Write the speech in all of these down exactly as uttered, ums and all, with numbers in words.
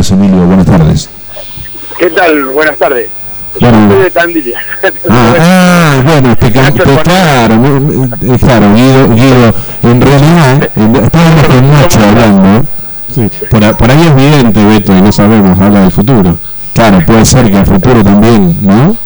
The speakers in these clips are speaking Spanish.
estás, Emilio? Buenas tardes. ¿Qué tal? Buenas tardes. Yo Bueno, soy de Tandil. Ah, ah, bueno, te, te, te, claro, eh, claro, Guido, Guido, en realidad, en, estábamos con Nacho hablando, sí, por, por ahí es vidente, Beto, y no sabemos, habla del futuro. Claro, puede ser que a futuro también, ¿no?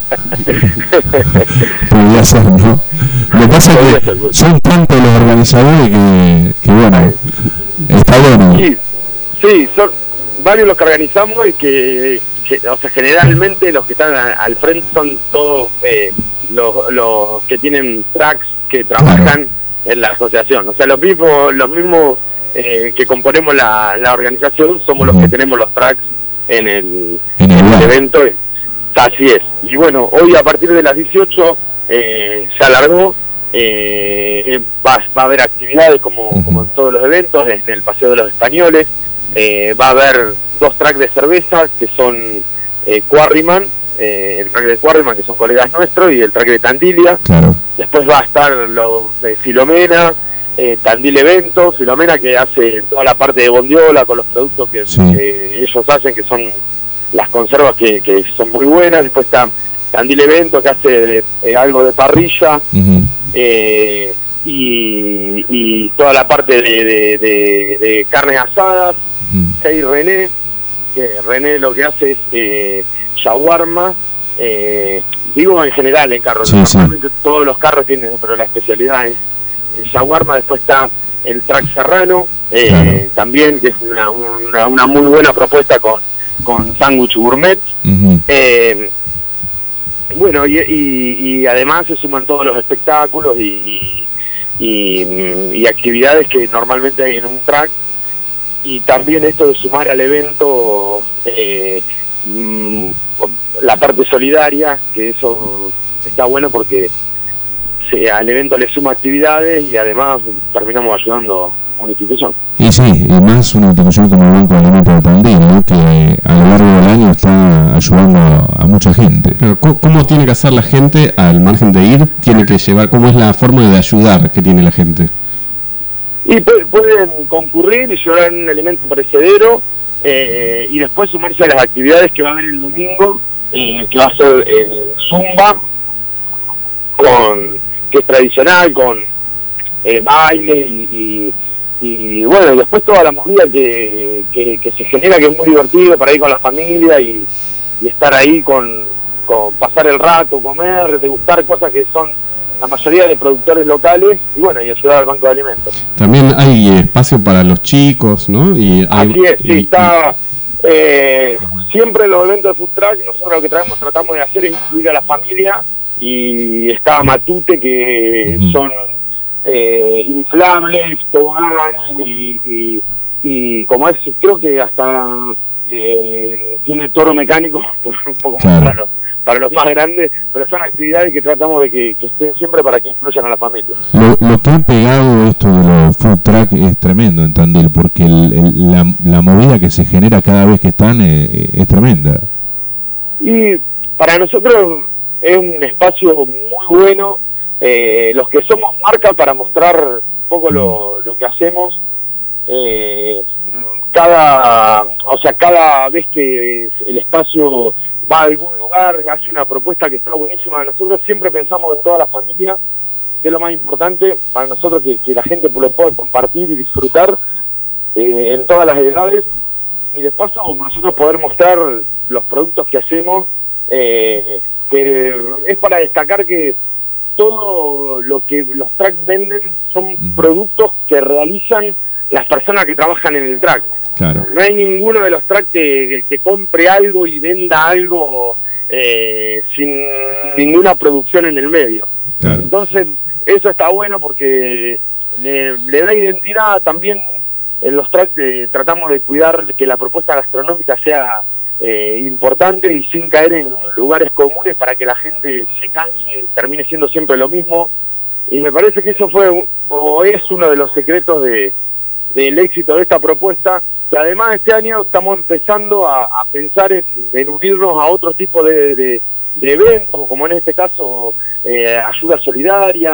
Podría ser, ¿no? Lo que pasa es que son tantos los organizadores que, que bueno, está bueno. Sí, sí, son varios los que organizamos y que, que o sea, generalmente los que están a, al frente son todos eh, los, los que tienen tracks que trabajan claro. en la asociación. O sea, los mismos, los mismos eh, que componemos la, la organización somos uh-huh. los que tenemos los tracks en el, en el, en el evento. Así es. Y bueno, hoy a partir de las dieciocho eh, se alargó, eh, va, va a haber actividades como, uh-huh. como en todos los eventos, en el Paseo de los Españoles, eh, va a haber dos tracks de cerveza que son eh, Quarryman, eh, el track de Quarryman que son colegas nuestros y el track de Tandilia. Claro. Después va a estar lo de Filomena, eh, Tandil Evento, Filomena que hace toda la parte de bondiola con los productos que, sí. que ellos hacen, que son las conservas que, que son muy buenas. Después está Tandil Evento que hace eh, algo de parrilla, uh-huh. eh, y, y toda la parte de, de, de, de carnes asadas. Uh-huh. Hey René, que René lo que hace es eh, shawarma, eh, digo en general en carros, sí, normalmente sí. todos los carros tienen, pero la especialidad es el shawarma. Después está el track serrano, eh, claro. también, que es una, una, una muy buena propuesta con, con sándwich gourmet. Uh-huh. Eh, bueno, y, y, y además se suman todos los espectáculos y, y, y, y actividades que normalmente hay en un track. Y también esto de sumar al evento eh, la parte solidaria, que eso está bueno porque se, al evento le suma actividades y además terminamos ayudando a una institución. Y sí, y más una institución como el Banco de Alimentos de Tandil, ¿no? Que a lo largo del año está ayudando a mucha gente. Pero ¿cómo tiene que hacer la gente al margen de ir? Tiene que llevar, ¿cómo es la forma de ayudar que tiene la gente? Y pueden concurrir y llevar un alimento perecedero eh, y después sumarse a las actividades que va a haber el domingo, eh, que va a ser eh, Zumba, con, que es tradicional, con eh, baile y, y, y bueno, después toda la movida que, que, que se genera, que es muy divertido para ir con la familia y, y estar ahí con, con pasar el rato, comer, degustar cosas que son la mayoría de productores locales y bueno, y ayudar al Banco de Alimentos. También hay espacio para los chicos, ¿no? Y hay, Así es, sí, y, está eh, siempre en los eventos de Food Truck. Nosotros lo que traemos, tratamos de hacer es incluir a la familia, y está Matute, que uh-huh. son eh, inflables, toboganes y, y, y como es, creo que hasta eh, tiene toro mecánico, por un poco claro. más raro para los más grandes, pero son actividades que tratamos de que, que estén siempre para que influyan a la familia. Lo, lo que ha pegado esto de los food truck es tremendo en Tandil, porque el, el, la, la movida que se genera cada vez que están es, es tremenda. Y para nosotros es un espacio muy bueno, eh, los que somos marca para mostrar un poco lo, lo que hacemos, eh, cada, o sea, cada vez que el espacio va a algún lugar, hace una propuesta que está buenísima. Nosotros siempre pensamos en toda la familia, que es lo más importante para nosotros, que, que la gente lo pueda compartir y disfrutar eh, en todas las edades, y de paso nosotros poder mostrar los productos que hacemos, eh, que es para destacar que todo lo que los tracks venden son uh-huh. productos que realizan las personas que trabajan en el track. Claro. No hay ninguno de los tracks que, que, que compre algo y venda algo eh, sin ninguna producción en el medio. Claro. Entonces, eso está bueno porque le, le da identidad. También en los tracks eh, tratamos de cuidar que la propuesta gastronómica sea eh, importante y sin caer en lugares comunes para que la gente se canse, termine siendo siempre lo mismo. Y me parece que eso fue o es uno de los secretos de del éxito de esta propuesta. Y además este año estamos empezando a, a pensar en, en unirnos a otro tipo de, de, de eventos, como en este caso eh, ayuda solidaria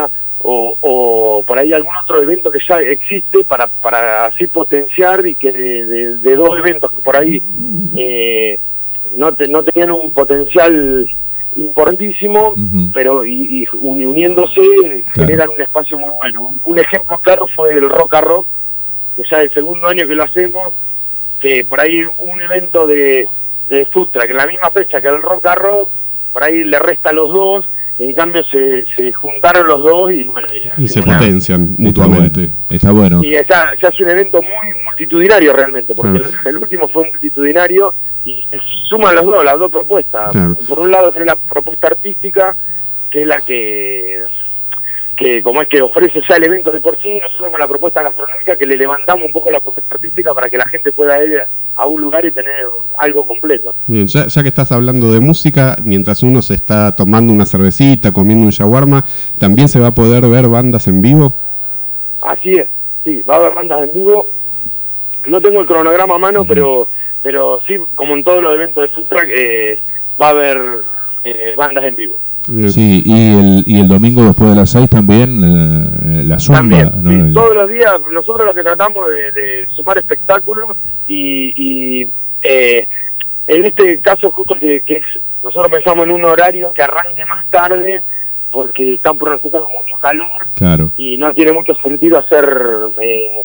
o, o por ahí algún otro evento que ya existe para, para así potenciar y que de, de, de dos eventos que por ahí eh, no, te, no tenían un potencial importantísimo, uh-huh. pero y, y uniéndose claro. generan un espacio muy bueno. Un ejemplo claro fue el Rock a Rock, que ya es el segundo año que lo hacemos, que por ahí un evento de, de food truck en la misma fecha que el Rock a Rock, por ahí le resta a los dos, en cambio se, se juntaron los dos y bueno y se una, potencian mutuamente. Está bueno, está bueno. Y ya, ya es un evento muy multitudinario realmente, porque claro. el, el último fue multitudinario y se suman los dos, las dos propuestas. Claro. Por un lado tiene la propuesta artística, que es la que que como es que ofrece ya el evento de por sí, nosotros con la propuesta gastronómica que le levantamos un poco la propuesta artística para que la gente pueda ir a un lugar y tener algo completo. Bien, ya, ya que estás hablando de música, mientras uno se está tomando una cervecita, comiendo un shawarma, ¿también se va a poder ver bandas en vivo? Así es, sí, va a haber bandas en vivo. No tengo el cronograma a mano, uh-huh. pero pero sí, como en todos los eventos de food truck, eh, va a haber eh, bandas en vivo. Sí, y el, y el domingo después de las seis también eh, la zumba. También, ¿no? Sí, todos los días, nosotros lo que tratamos de, de sumar espectáculos y, y eh, en este caso justo que, que es, nosotros pensamos en un horario que arranque más tarde porque están pronosticando mucho calor claro. y no tiene mucho sentido hacer eh,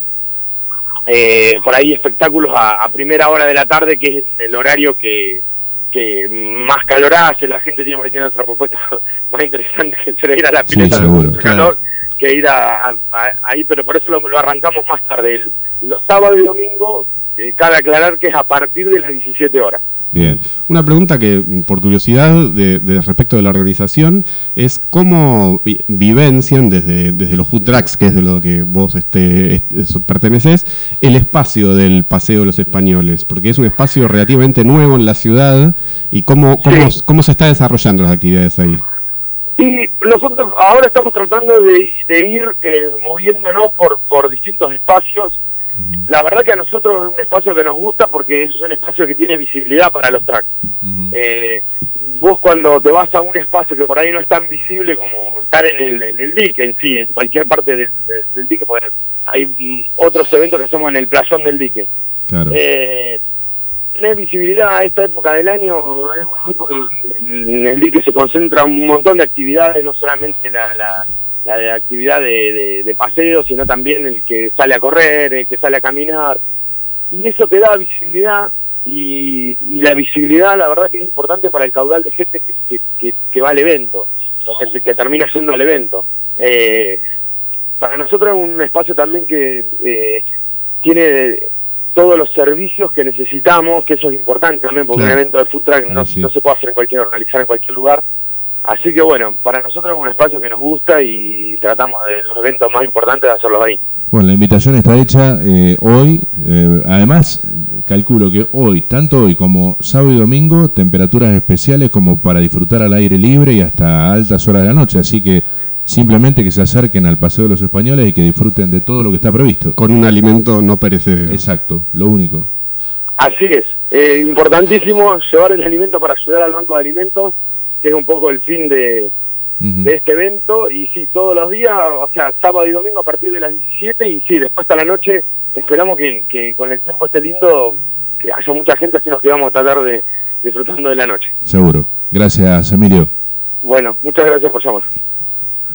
eh, por ahí espectáculos a, a primera hora de la tarde, que es el horario que que más calor hace, la gente tiene que tener otra propuesta más interesante que será ir a la pileta sí, seguro, de calor, claro. que ir a, a, a, ahí, pero por eso lo, lo arrancamos más tarde. El, los sábados y domingos, eh, cabe aclarar que es a partir de las diecisiete horas. Bien, una pregunta que por curiosidad de, de respecto de la organización es cómo vi, vivencian desde, desde los food trucks, que es de lo que vos este, este, perteneces, el espacio del Paseo de los Españoles, porque es un espacio relativamente nuevo en la ciudad y cómo, cómo, sí. cómo se están desarrollando las actividades ahí. Y nosotros ahora estamos tratando de, de ir eh, moviéndonos por, por distintos espacios. La verdad que a nosotros es un espacio que nos gusta porque es un espacio que tiene visibilidad para los trucks. Uh-huh. Eh, vos cuando te vas a un espacio que por ahí no es tan visible como estar en el, en el dique en sí, en cualquier parte del, del dique, porque hay mm, otros eventos que hacemos en el playón del dique. Claro. Eh, tener visibilidad a esta época del año, es una época en el dique se concentra un montón de actividades, no solamente la... la la de actividad de, de, de paseo, sino también el que sale a correr, el que sale a caminar, y eso te da visibilidad, y, y la visibilidad la verdad que es importante para el caudal de gente que, que, que, que va al evento, o que, que termina siendo el evento. Eh, para nosotros es un espacio también que eh, tiene todos los servicios que necesitamos, que eso es importante también, porque claro. un evento de food truck no, sí. no se puede hacer en cualquier, organizar en cualquier lugar. Así que bueno, para nosotros es un espacio que nos gusta y tratamos de los eventos más importantes de hacerlos ahí. Bueno, la invitación está hecha eh, hoy, eh, además calculo que hoy, tanto hoy como sábado y domingo, temperaturas especiales como para disfrutar al aire libre y hasta altas horas de la noche, así que simplemente que se acerquen al Paseo de los Españoles y que disfruten de todo lo que está previsto. Con un alimento no perecedero. Exacto, lo único. Así es, eh, importantísimo llevar el alimento para ayudar al banco de alimentos, que es un poco el fin de, uh-huh. de este evento, y sí, todos los días, o sea, sábado y domingo a partir de las diecisiete, y sí, después hasta la noche, esperamos que, que con el tiempo esté lindo, que haya mucha gente, así nos quedamos a tratar de disfrutando de la noche. Seguro. Gracias, Emilio. Bueno, muchas gracias por llamar.